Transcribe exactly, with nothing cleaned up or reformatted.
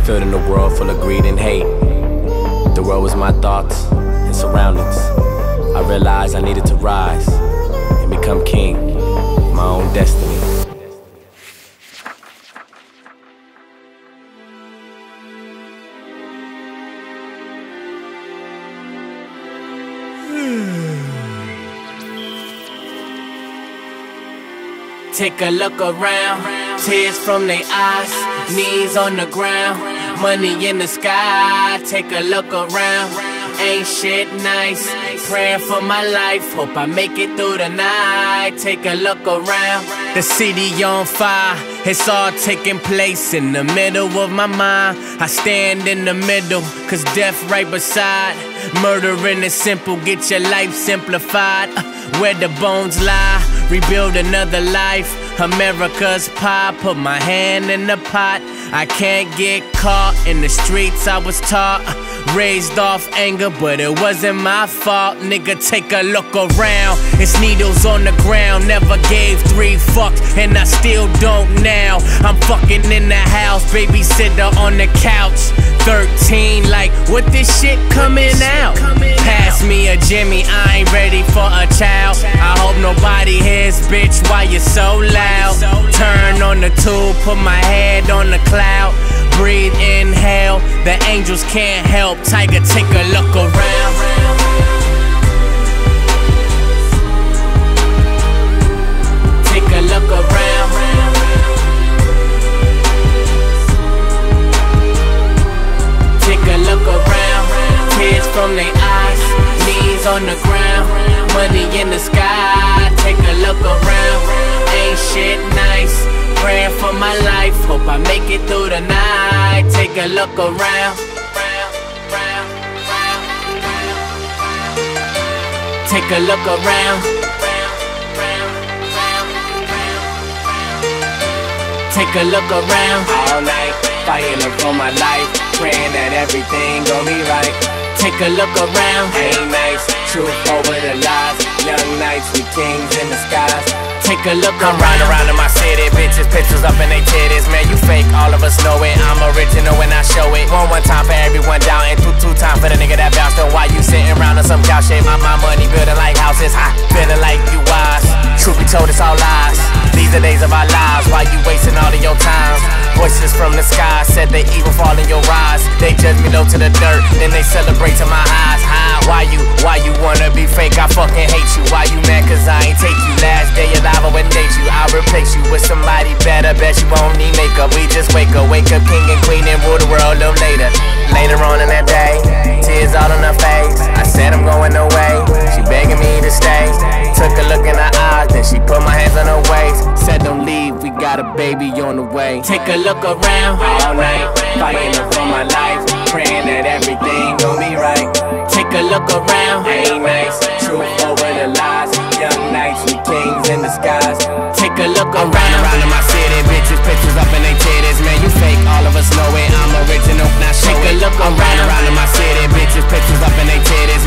stood in a world full of greed and hate. The world was my thoughts and surroundings. I realized I needed to rise and become king of my own destiny. Take a look around, tears from their eyes, knees on the ground, money in the sky. Take a look around, ain't shit nice, praying for my life, hope I make it through the night. Take a look around, the city on fire, it's all taking place in the middle of my mind. I stand in the middle, cause death right beside. Murdering is simple, get your life simplified. uh, Where the bones lie, rebuild another life. America's pie, put my hand in the pot. I can't get caught in the streets I was taught. Raised off anger, but it wasn't my fault. Nigga, take a look around. It's needles on the ground. Never gave three fucks, and I still don't now. I'm fucking in the house, babysitter on the couch. Thirteen, like, what this shit coming out? Pass me a Jimmy, I ain't ready for a child. I hope nobody hears, bitch, why you so loud? Turn on the tube, put my head on the cloud. Breathe, inhale, the angels can't help. Tiger, take a look around. Take a look around. Take a look around, tears from their eyes, knees on the ground, money in the sky. Take a look around, ain't shit nice, praying for my life, hope I make it through the night. Take a look around. Take a look around. Take a look around. All night, fighting for my life, praying that everything gon' be right. Take a look around. Ain't nice, truth over the lies. Young nights, we kings in the skies. Take a look around. I'm riding around in my city, bitches, pictures up in they titties. Man, you fake, all of us know it. I'm original when I show it. One one time for everyone down, and two two time for the nigga that bounced. So why you sitting around on some couch shit? My, my money building like houses, high, feeling like you wise. Truth be told, it's all lies. These are days of our lives, why you wasting all of your time? Voices from the sky said they even fall in your eyes. They judge me low to the dirt, then they celebrate to my eyes. High, why you, why you wanna be fake? I fucking hate you. Why you mad cause I ain't take you? Last day alive, I wouldn't date you. I'll replace you with somebody better. Bet you won't need makeup. We just wake up, wake up king and queen and rule the world a little later. Later on in that day, tears all on her face. I said I'm going away, she begging me to stay. Took a look in her eyes, then she put my hands on her waist. Said don't leave, we got a baby on the way. Take a look around, all night, fighting for my life, praying that everything gon' be right. Take a look around, ain't nice, truth over the lies. Young nights, we kings in the skies. Take a look around. I'm around in my city, bitches, pictures up in they titties. Man, you fake, all of us know it. I'm original, now show it. Take a look around. I'm around in my city, bitches, pictures up in they titties.